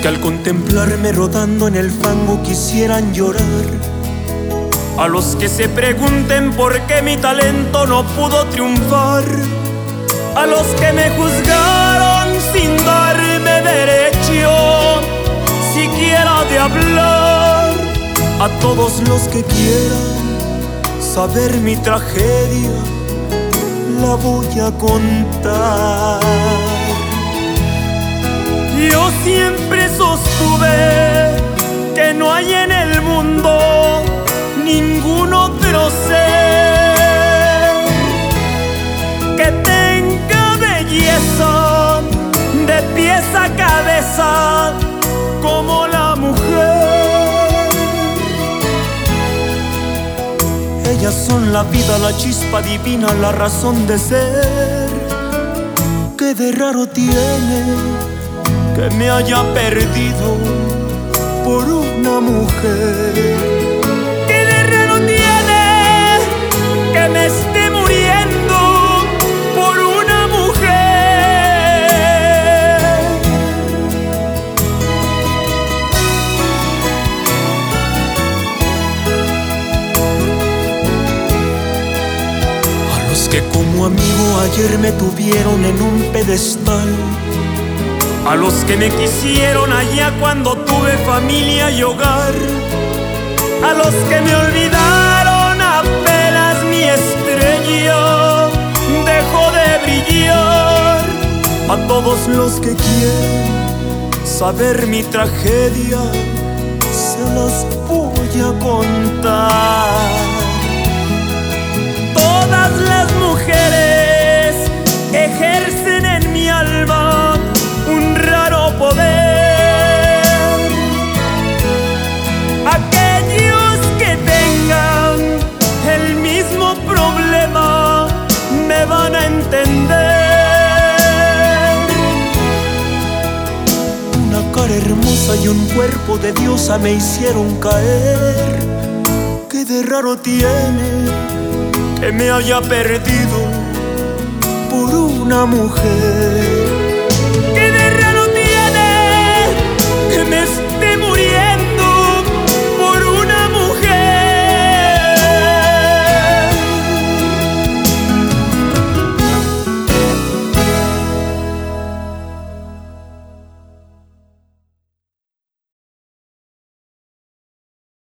que al contemplarme rodando en el fango quisieran llorar, a los que se pregunten por qué mi talento no pudo triunfar, a los que me juzgaron sin darme derecho siquiera de hablar, a todos los que quieran saber mi tragedia, la voy a contar. Yo siempre sostuve que no hay en el mundo ningún otro ser que tenga belleza de pies a cabeza como la mujer. Ellas son la vida, la chispa divina, la razón de ser. ¿Qué de raro tiene que me haya perdido por una mujer? Que me esté muriendo por una mujer. A los que como amigo ayer me tuvieron en un pedestal, a los que me quisieron allá cuando tuve familia y hogar, a los que me olvidaron apenas mi estrella dejó de brillar, a todos los que quieren saber mi tragedia se las voy a contar. Todas las mujeres ejercen en mi alma un raro poder. Aquellos que tengan el mismo problema me van a entender. Una cara hermosa y un cuerpo de diosa me hicieron caer. ¿Qué de raro tiene que me haya perdido por una mujer?